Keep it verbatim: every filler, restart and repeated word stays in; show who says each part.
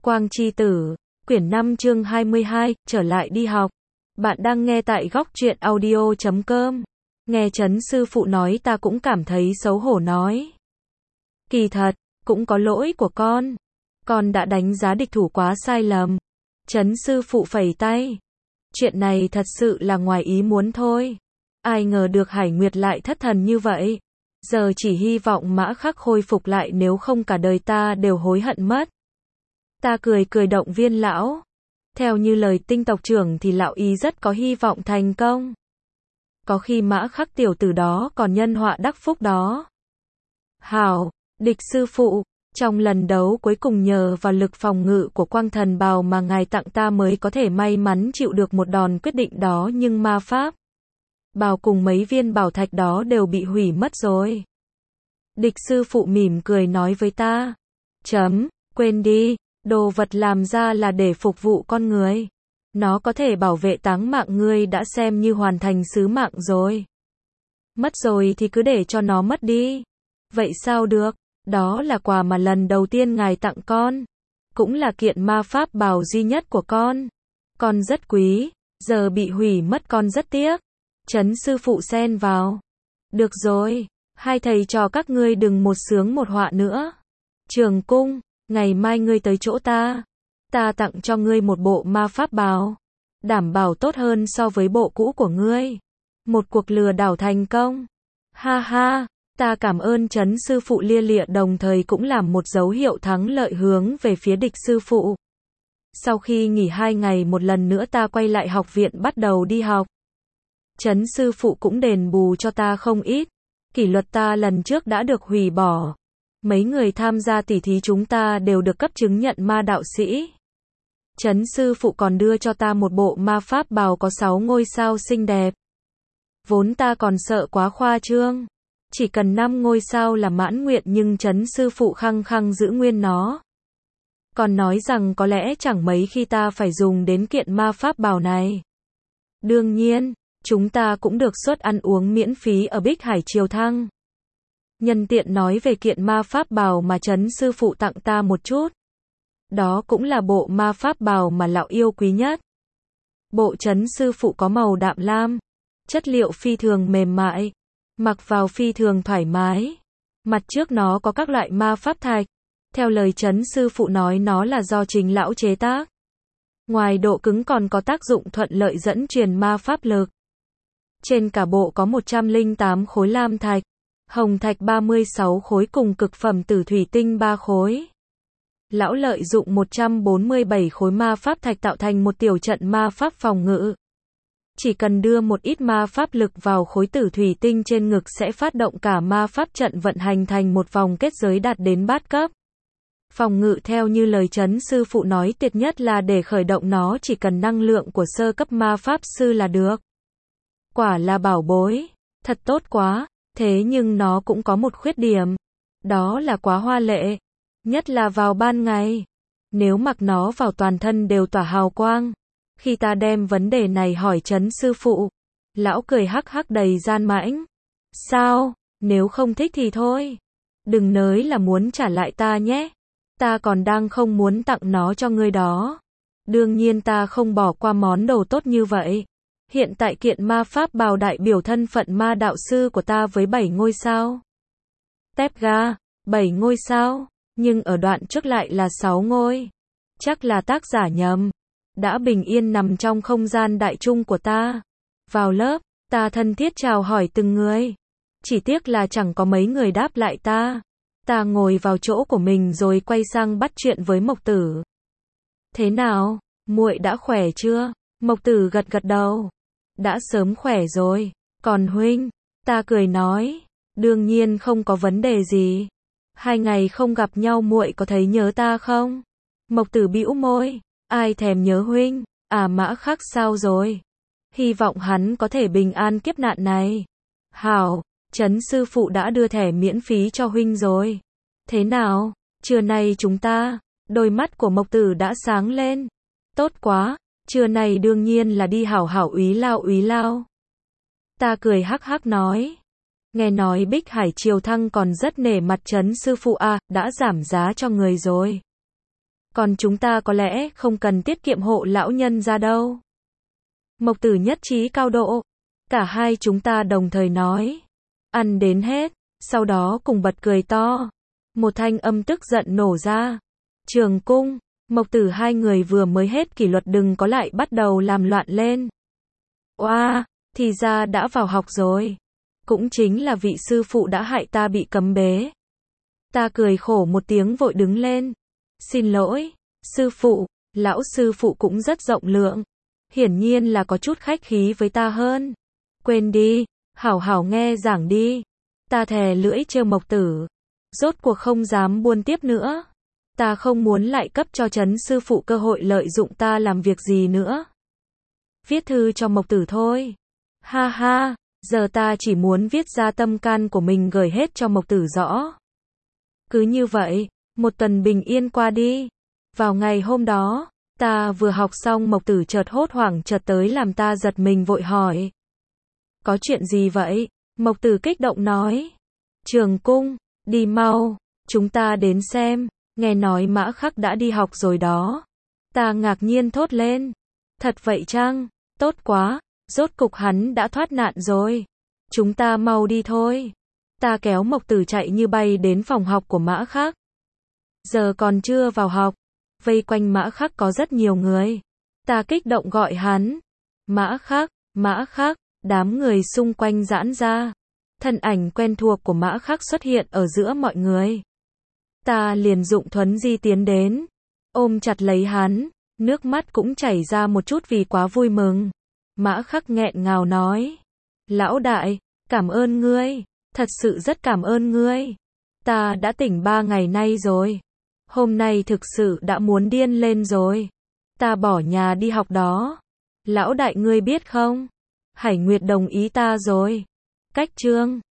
Speaker 1: Quang Chi Tử, quyển năm chương hai mươi hai, trở lại đi học. Bạn đang nghe tại góc truyện audio chấm com. Nghe Trấn sư phụ nói ta cũng cảm thấy xấu hổ nói. Kỳ thật, cũng có lỗi của con. Con đã đánh giá địch thủ quá sai lầm. Trấn sư phụ phẩy tay. Chuyện này thật sự là ngoài ý muốn thôi. Ai ngờ được Hải Nguyệt lại thất thần như vậy. Giờ chỉ hy vọng Mã Khắc khôi phục lại, nếu không cả đời ta đều hối hận mất. Ta cười cười động viên lão. Theo như lời Tinh tộc trưởng thì lão ý rất có hy vọng thành công. Có khi Mã Khắc tiểu tử đó còn nhân họa đắc phúc đó. Hảo, Địch sư phụ, trong lần đấu cuối cùng nhờ vào lực phòng ngự của quang thần bào mà ngài tặng ta mới có thể may mắn chịu được một đòn quyết định đó, nhưng ma pháp bào cùng mấy viên bảo thạch đó đều bị hủy mất rồi. Địch sư phụ mỉm cười nói với ta. Chấm, quên đi, đồ vật làm ra là để phục vụ con người. Nó có thể bảo vệ táng mạng ngươi đã xem như hoàn thành sứ mạng rồi. Mất rồi thì cứ để cho nó mất đi. Vậy sao được, đó là quà mà lần đầu tiên ngài tặng con. Cũng là kiện ma pháp bào duy nhất của con. Con rất quý, giờ bị hủy mất con rất tiếc. Trấn sư phụ xen vào. Được rồi, hai thầy trò các ngươi đừng một sướng một họa nữa. Trường Cung, ngày mai ngươi tới chỗ ta. Ta tặng cho ngươi một bộ ma pháp bào. Đảm bảo tốt hơn so với bộ cũ của ngươi. Một cuộc lừa đảo thành công. Ha ha, ta cảm ơn Trấn sư phụ lia lịa, đồng thời cũng làm một dấu hiệu thắng lợi hướng về phía Địch sư phụ. Sau khi nghỉ hai ngày, một lần nữa ta quay lại học viện bắt đầu đi học. Trấn sư phụ cũng đền bù cho ta không ít. Kỷ luật ta lần trước đã được hủy bỏ. Mấy người tham gia tỉ thí chúng ta đều được cấp chứng nhận ma đạo sĩ. Trấn sư phụ còn đưa cho ta một bộ ma pháp bào có sáu ngôi sao xinh đẹp. Vốn ta còn sợ quá khoa trương. Chỉ cần năm ngôi sao là mãn nguyện, nhưng Trấn sư phụ khăng khăng giữ nguyên nó. Còn nói rằng có lẽ chẳng mấy khi ta phải dùng đến kiện ma pháp bào này. Đương nhiên, chúng ta cũng được suất ăn uống miễn phí ở Bích Hải Triều Thăng. Nhân tiện nói về kiện ma pháp bào mà Trấn sư phụ tặng ta một chút. Đó cũng là bộ ma pháp bào mà lão yêu quý nhất. Bộ Trấn sư phụ có màu đạm lam, chất liệu phi thường mềm mại, mặc vào phi thường thoải mái. Mặt trước nó có các loại ma pháp thạch. Theo lời Trấn sư phụ nói, nó là do chính lão chế tác. Ngoài độ cứng còn có tác dụng thuận lợi dẫn truyền ma pháp lực. Trên cả bộ có một trăm lẻ tám khối lam thạch, hồng thạch ba mươi sáu khối cùng cực phẩm tử thủy tinh ba khối. Lão lợi dụng một trăm bốn mươi bảy khối ma pháp thạch tạo thành một tiểu trận ma pháp phòng ngự. Chỉ cần đưa một ít ma pháp lực vào khối tử thủy tinh trên ngực sẽ phát động cả ma pháp trận vận hành thành một vòng kết giới đạt đến bát cấp. Phòng ngự theo như lời Trấn sư phụ nói, tuyệt nhất là để khởi động nó chỉ cần năng lượng của sơ cấp ma pháp sư là được. Quả là bảo bối, thật tốt quá, thế nhưng nó cũng có một khuyết điểm. Đó là quá hoa lệ, nhất là vào ban ngày. Nếu mặc nó vào toàn thân đều tỏa hào quang. Khi ta đem vấn đề này hỏi Trấn sư phụ, lão cười hắc hắc đầy gian mãnh. Sao, nếu không thích thì thôi. Đừng nới là muốn trả lại ta nhé. Ta còn đang không muốn tặng nó cho ngươi đó. Đương nhiên ta không bỏ qua món đồ tốt như vậy. Hiện tại kiện ma pháp bào đại biểu thân phận ma đạo sư của ta với bảy ngôi sao. Tép ga, bảy ngôi sao, nhưng ở đoạn trước lại là sáu ngôi. Chắc là tác giả nhầm. Đã bình yên nằm trong không gian đại trung của ta. Vào lớp, ta thân thiết chào hỏi từng người. Chỉ tiếc là chẳng có mấy người đáp lại ta. Ta ngồi vào chỗ của mình rồi quay sang bắt chuyện với Mộc Tử. Thế nào, muội đã khỏe chưa? Mộc Tử gật gật đầu. Đã sớm khỏe rồi. Còn huynh? Ta cười nói. Đương nhiên không có vấn đề gì. Hai ngày không gặp nhau muội có thấy nhớ ta không? Mộc Tử bĩu môi. Ai thèm nhớ huynh? À, Mã Khắc sao rồi? Hy vọng hắn có thể bình an kiếp nạn này. Hảo, Trấn sư phụ đã đưa thẻ miễn phí cho huynh rồi. Thế nào, trưa nay chúng ta? Đôi mắt của Mộc Tử đã sáng lên. Tốt quá, trưa nay đương nhiên là đi hảo hảo úy lao úy lao. Ta cười hắc hắc nói. Nghe nói Bích Hải Triều Thăng còn rất nể mặt Trấn sư phụ à, đã giảm giá cho người rồi. Còn chúng ta có lẽ không cần tiết kiệm hộ lão nhân ra đâu. Mộc Tử nhất trí cao độ. Cả hai chúng ta đồng thời nói. Ăn đến hết, sau đó cùng bật cười to. Một thanh âm tức giận nổ ra. Trường Cung, Mộc Tử hai người vừa mới hết kỷ luật đừng có lại bắt đầu làm loạn lên. Oa, thì ra đã vào học rồi. Cũng chính là vị sư phụ đã hại ta bị cấm bế. Ta cười khổ một tiếng vội đứng lên. Xin lỗi, sư phụ, lão sư phụ cũng rất rộng lượng. Hiển nhiên là có chút khách khí với ta hơn. Quên đi, hảo hảo nghe giảng đi. Ta thè lưỡi trêu Mộc Tử. Rốt cuộc không dám buôn tiếp nữa. Ta không muốn lại cấp cho Trấn sư phụ cơ hội lợi dụng ta làm việc gì nữa. Viết thư cho Mộc Tử thôi. Ha ha, giờ ta chỉ muốn viết ra tâm can của mình gửi hết cho Mộc Tử rõ. Cứ như vậy, một tuần bình yên qua đi. Vào ngày hôm đó, ta vừa học xong Mộc Tử chợt hốt hoảng chợt tới làm ta giật mình vội hỏi. Có chuyện gì vậy? Mộc Tử kích động nói. Trường Cung, đi mau, chúng ta đến xem, nghe nói Mã Khắc đã đi học rồi đó. Ta ngạc nhiên thốt lên. Thật vậy chăng? Tốt quá, rốt cục hắn đã thoát nạn rồi. Chúng ta mau đi thôi. Ta kéo Mộc Tử chạy như bay đến phòng học của Mã Khắc. Giờ còn chưa vào học, vây quanh Mã Khắc có rất nhiều người. Ta kích động gọi hắn. Mã Khắc, Mã Khắc, đám người xung quanh giãn ra. Thân ảnh quen thuộc của Mã Khắc xuất hiện ở giữa mọi người. Ta liền dụng thuấn di tiến đến, ôm chặt lấy hắn, nước mắt cũng chảy ra một chút vì quá vui mừng. Mã Khắc nghẹn ngào nói. Lão đại, cảm ơn ngươi, thật sự rất cảm ơn ngươi. Ta đã tỉnh ba ngày nay rồi. Hôm nay thực sự đã muốn điên lên rồi. Ta bỏ nhà đi học đó. Lão đại ngươi biết không? Hải Nguyệt đồng ý ta rồi. Cách chương